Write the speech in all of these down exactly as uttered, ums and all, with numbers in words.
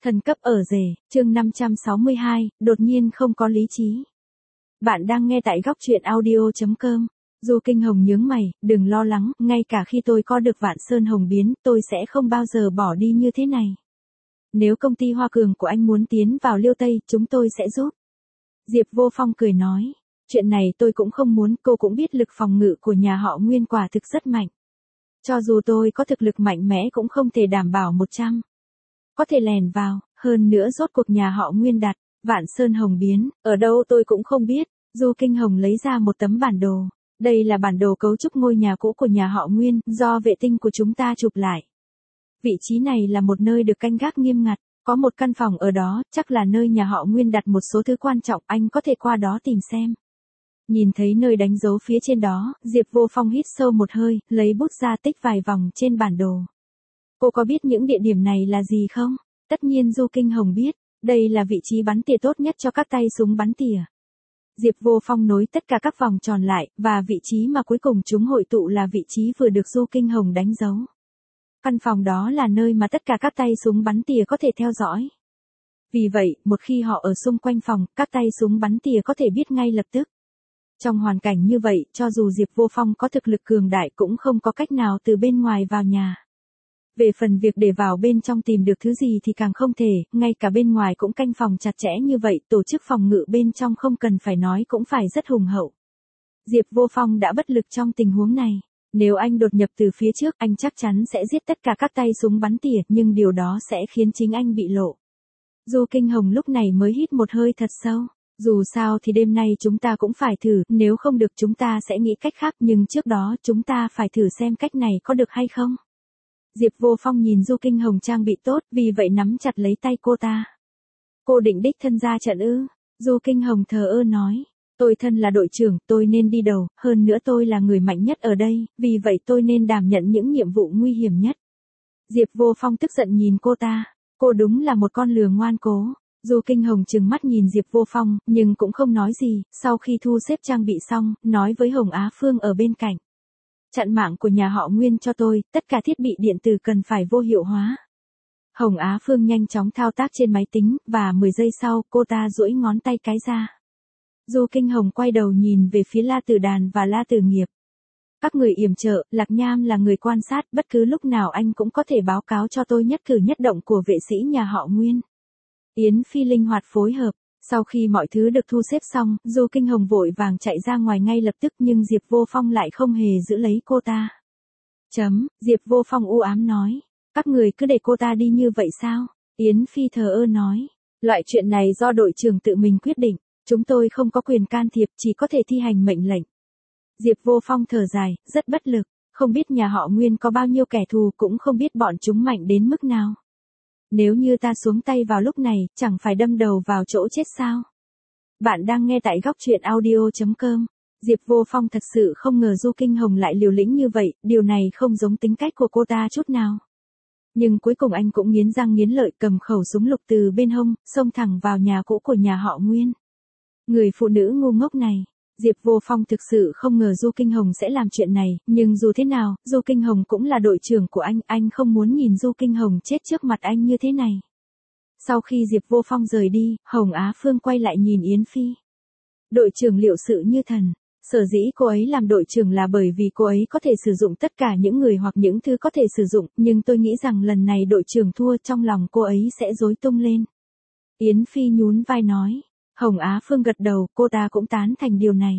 Thần cấp ở rể, chương năm trăm sáu mươi hai, đột nhiên không có lý trí. Bạn đang nghe tại góc truyện audio chấm com. Du Kinh Hồng nhướng mày, đừng lo lắng, ngay cả khi tôi có được Vạn Sơn Hồng biến, tôi sẽ không bao giờ bỏ đi như thế này. Nếu công ty Hoa Cường của anh muốn tiến vào Liêu Tây, chúng tôi sẽ giúp. Diệp Vô Phong cười nói, chuyện này tôi cũng không muốn, cô cũng biết lực phòng ngự của nhà họ Nguyên quả thực rất mạnh. Cho dù tôi có thực lực mạnh mẽ cũng không thể đảm bảo một trăm. Có thể lèn vào, hơn nữa rốt cuộc nhà họ Nguyên đặt, Vạn Sơn Hồng biến, ở đâu tôi cũng không biết. Du Kinh Hồng lấy ra một tấm bản đồ. Đây là bản đồ cấu trúc ngôi nhà cũ của nhà họ Nguyên, do vệ tinh của chúng ta chụp lại. Vị trí này là một nơi được canh gác nghiêm ngặt, có một căn phòng ở đó, chắc là nơi nhà họ Nguyên đặt một số thứ quan trọng, anh có thể qua đó tìm xem. Nhìn thấy nơi đánh dấu phía trên đó, Diệp Vô Phong hít sâu một hơi, lấy bút ra tích vài vòng trên bản đồ. Cô có biết những địa điểm này là gì không? Tất nhiên Du Kinh Hồng biết, đây là vị trí bắn tỉa tốt nhất cho các tay súng bắn tỉa. Diệp Vô Phong nối tất cả các vòng tròn lại, và vị trí mà cuối cùng chúng hội tụ là vị trí vừa được Du Kinh Hồng đánh dấu. Căn phòng đó là nơi mà tất cả các tay súng bắn tỉa có thể theo dõi. Vì vậy, một khi họ ở xung quanh phòng, các tay súng bắn tỉa có thể biết ngay lập tức. Trong hoàn cảnh như vậy, cho dù Diệp Vô Phong có thực lực cường đại cũng không có cách nào từ bên ngoài vào nhà. Về phần việc để vào bên trong tìm được thứ gì thì càng không thể, ngay cả bên ngoài cũng canh phòng chặt chẽ như vậy, tổ chức phòng ngự bên trong không cần phải nói cũng phải rất hùng hậu. Diệp Vô Phong đã bất lực trong tình huống này. Nếu anh đột nhập từ phía trước, anh chắc chắn sẽ giết tất cả các tay súng bắn tỉa, nhưng điều đó sẽ khiến chính anh bị lộ. Du Kinh Hồng lúc này mới hít một hơi thật sâu. Dù sao thì đêm nay chúng ta cũng phải thử, nếu không được chúng ta sẽ nghĩ cách khác, nhưng trước đó chúng ta phải thử xem cách này có được hay không. Diệp Vô Phong nhìn Du Kinh Hồng trang bị tốt, vì vậy nắm chặt lấy tay cô ta. Cô định đích thân ra trận ư? Du Kinh Hồng thờ ơ nói. Tôi thân là đội trưởng, tôi nên đi đầu, hơn nữa tôi là người mạnh nhất ở đây, vì vậy tôi nên đảm nhận những nhiệm vụ nguy hiểm nhất. Diệp Vô Phong tức giận nhìn cô ta. Cô đúng là một con lừa ngoan cố. Du Kinh Hồng trừng mắt nhìn Diệp Vô Phong, nhưng cũng không nói gì, sau khi thu xếp trang bị xong, nói với Hồng Á Phương ở bên cạnh. Chặn mạng của nhà họ Nguyên cho tôi, tất cả thiết bị điện tử cần phải vô hiệu hóa. Hồng Á Phương nhanh chóng thao tác trên máy tính, và mười giây sau, cô ta duỗi ngón tay cái ra. Du Kinh Hồng quay đầu nhìn về phía La Tử Đàn và La Tử Nghiệp. Các người yểm trợ, Lạc Nham là người quan sát, bất cứ lúc nào anh cũng có thể báo cáo cho tôi nhất cử nhất động của vệ sĩ nhà họ Nguyên. Yến Phi linh hoạt phối hợp. Sau khi mọi thứ được thu xếp xong, Du Kinh Hồng vội vàng chạy ra ngoài ngay lập tức, nhưng Diệp Vô Phong lại không hề giữ lấy cô ta. Chấm, Diệp Vô Phong u ám nói. Các người cứ để cô ta đi như vậy sao? Yến Phi thờ ơ nói. Loại chuyện này do đội trưởng tự mình quyết định, chúng tôi không có quyền can thiệp, chỉ có thể thi hành mệnh lệnh. Diệp Vô Phong thở dài, rất bất lực, không biết nhà họ Nguyên có bao nhiêu kẻ thù, cũng không biết bọn chúng mạnh đến mức nào. Nếu như ta xuống tay vào lúc này, chẳng phải đâm đầu vào chỗ chết sao? Bạn đang nghe tại góc truyện audio chấm com. Diệp Vô Phong thật sự không ngờ Du Kinh Hồng lại liều lĩnh như vậy, điều này không giống tính cách của cô ta chút nào. Nhưng cuối cùng anh cũng nghiến răng nghiến lợi, cầm khẩu súng lục từ bên hông, xông thẳng vào nhà cũ của nhà họ Nguyên. Người phụ nữ ngu ngốc này. Diệp Vô Phong thực sự không ngờ Du Kinh Hồng sẽ làm chuyện này, nhưng dù thế nào, Du Kinh Hồng cũng là đội trưởng của anh, anh không muốn nhìn Du Kinh Hồng chết trước mặt anh như thế này. Sau khi Diệp Vô Phong rời đi, Hồng Á Phương quay lại nhìn Yến Phi. Đội trưởng liệu sự như thần, sở dĩ cô ấy làm đội trưởng là bởi vì cô ấy có thể sử dụng tất cả những người hoặc những thứ có thể sử dụng, nhưng tôi nghĩ rằng lần này đội trưởng thua, trong lòng cô ấy sẽ rối tung lên. Yến Phi nhún vai nói. Hồng Á Phương gật đầu, cô ta cũng tán thành điều này.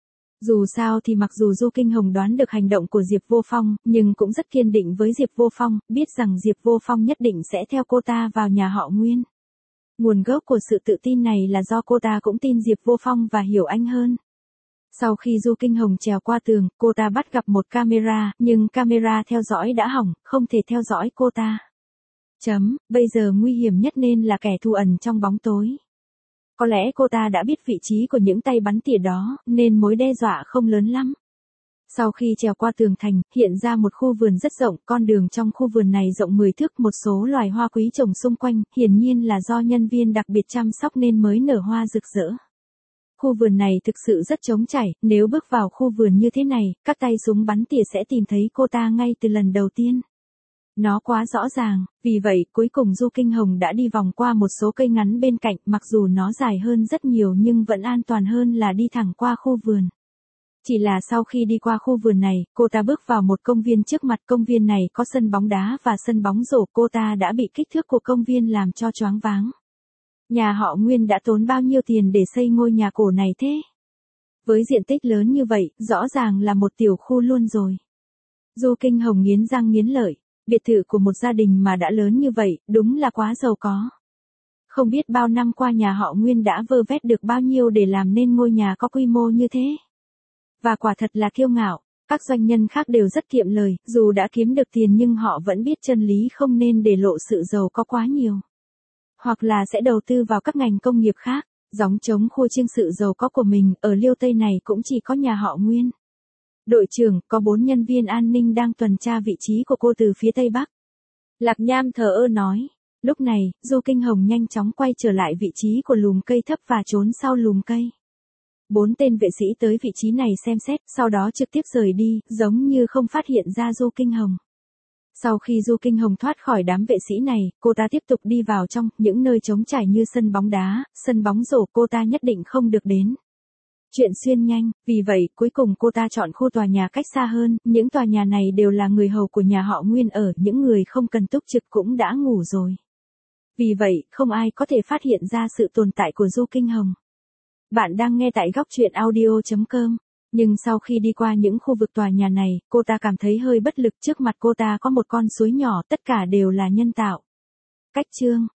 Dù sao thì mặc dù Du Kinh Hồng đoán được hành động của Diệp Vô Phong, nhưng cũng rất kiên định với Diệp Vô Phong, biết rằng Diệp Vô Phong nhất định sẽ theo cô ta vào nhà họ Nguyên. Nguồn gốc của sự tự tin này là do cô ta cũng tin Diệp Vô Phong và hiểu anh hơn. Sau khi Du Kinh Hồng trèo qua tường, cô ta bắt gặp một camera, nhưng camera theo dõi đã hỏng, không thể theo dõi cô ta. Chấm, bây giờ nguy hiểm nhất nên là kẻ thù ẩn trong bóng tối. Có lẽ cô ta đã biết vị trí của những tay bắn tỉa đó, nên mối đe dọa không lớn lắm. Sau khi trèo qua tường thành, hiện ra một khu vườn rất rộng, con đường trong khu vườn này rộng mười thước, một số loài hoa quý trồng xung quanh, hiển nhiên là do nhân viên đặc biệt chăm sóc nên mới nở hoa rực rỡ. Khu vườn này thực sự rất trống trải, nếu bước vào khu vườn như thế này, các tay súng bắn tỉa sẽ tìm thấy cô ta ngay từ lần đầu tiên. Nó quá rõ ràng, vì vậy cuối cùng Du Kinh Hồng đã đi vòng qua một số cây ngắn bên cạnh, mặc dù nó dài hơn rất nhiều nhưng vẫn an toàn hơn là đi thẳng qua khu vườn. Chỉ là sau khi đi qua khu vườn này, cô ta bước vào một công viên trước mặt. Công viên này có sân bóng đá và sân bóng rổ. Cô ta đã bị kích thước của công viên làm cho choáng váng. Nhà họ Nguyên đã tốn bao nhiêu tiền để xây ngôi nhà cổ này thế? Với diện tích lớn như vậy, rõ ràng là một tiểu khu luôn rồi. Du Kinh Hồng nghiến răng nghiến lợi, biệt thự của một gia đình mà đã lớn như vậy, đúng là quá giàu có. Không biết bao năm qua nhà họ Nguyên đã vơ vét được bao nhiêu để làm nên ngôi nhà có quy mô như thế. Và quả thật là kiêu ngạo, các doanh nhân khác đều rất kiệm lời, dù đã kiếm được tiền nhưng họ vẫn biết chân lý không nên để lộ sự giàu có quá nhiều. Hoặc là sẽ đầu tư vào các ngành công nghiệp khác, gióng trống khua chiêng sự giàu có của mình. Ở Liêu Tây này cũng chỉ có nhà họ Nguyên. Đội trưởng, có bốn nhân viên an ninh đang tuần tra vị trí của cô từ phía Tây Bắc. Lạc Nham thờ ơ nói. Lúc này, Du Kinh Hồng nhanh chóng quay trở lại vị trí của lùm cây thấp và trốn sau lùm cây. Bốn tên vệ sĩ tới vị trí này xem xét, sau đó trực tiếp rời đi, giống như không phát hiện ra Du Kinh Hồng. Sau khi Du Kinh Hồng thoát khỏi đám vệ sĩ này, cô ta tiếp tục đi vào trong, những nơi trống trải như sân bóng đá, sân bóng rổ cô ta nhất định không được đến. Chuyện xuyên nhanh, vì vậy cuối cùng cô ta chọn khu tòa nhà cách xa hơn, những tòa nhà này đều là người hầu của nhà họ Nguyên ở, những người không cần túc trực cũng đã ngủ rồi. Vì vậy, không ai có thể phát hiện ra sự tồn tại của Du Kinh Hồng. Bạn đang nghe tại góc truyện audio chấm com. Nhưng sau khi đi qua những khu vực tòa nhà này, cô ta cảm thấy hơi bất lực. Trước mặt cô ta có một con suối nhỏ, tất cả đều là nhân tạo. Cách chương